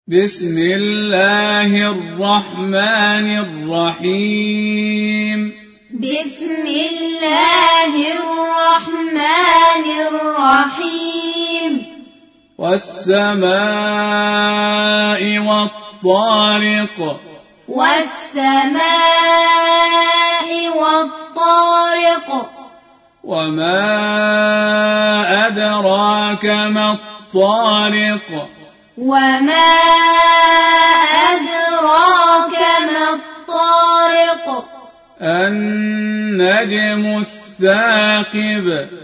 بسم الله الرحمن الرحيم بسم الله الرحمن الرحيم والسماء والطارق والسماء والطارق وما أدراك ما الطارق وما أدراك ما الطارق النجم الثاقب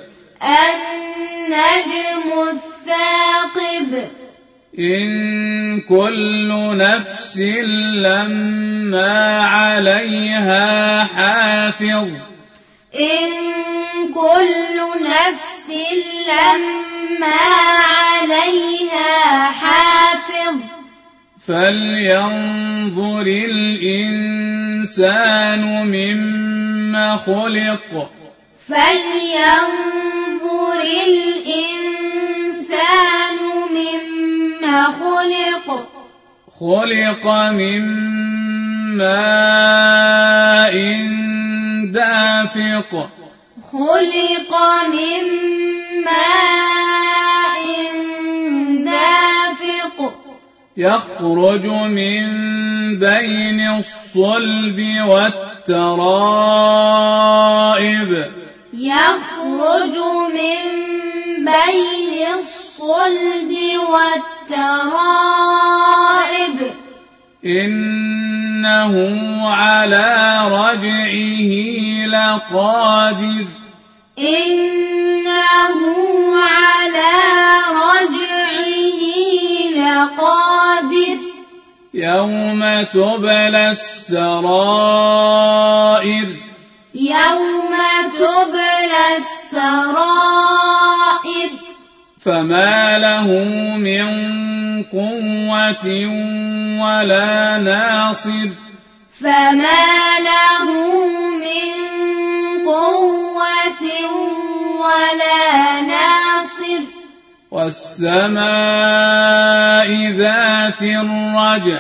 النجم الثاقب إن كل نفس لما عليها حافظ إن كل نفس لما عليها حافظ فلينظر الإنسان مما خلق فلينظر الإنسان مما خلق خلق من ماء دافق خلق من ماء دافق يخرج من بين الصلب والترائب يخرج من بين الصلب والترائب إنه على رجعه لقادر إنه على رجعه لقادر يوم تبلى السرائر يوم تبلى السرائر فما له من قوة ولا ناصر فما له من قوة ولا ناصر والسماء ذات الرجع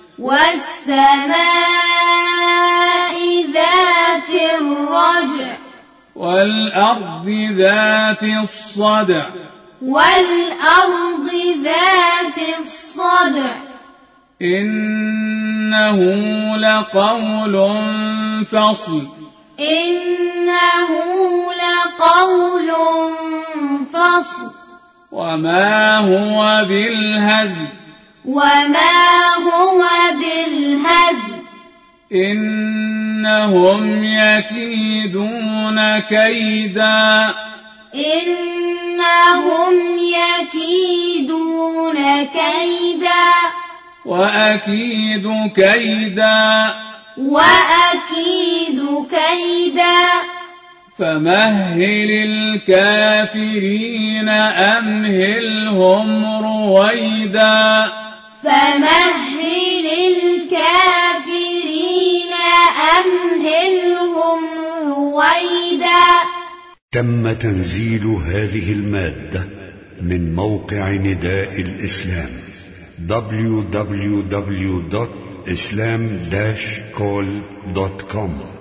والسماء ذات الرجع والأرض ذات الصدع والأرض ذات الصدع إنه لقول فصل إنه لقول فصل وما هو بالهزل وما هو بالهزل إنهم يكيدون كيدا إنهم يكيدون كيدا وأكيد كيدا وأكيد كيدا فمهل الكافرين أمهلهم رويدا فمهل الكافرين أمهلهم رويدا. تم تنزيل هذه المادة من موقع نداء الإسلام www.islam-call.com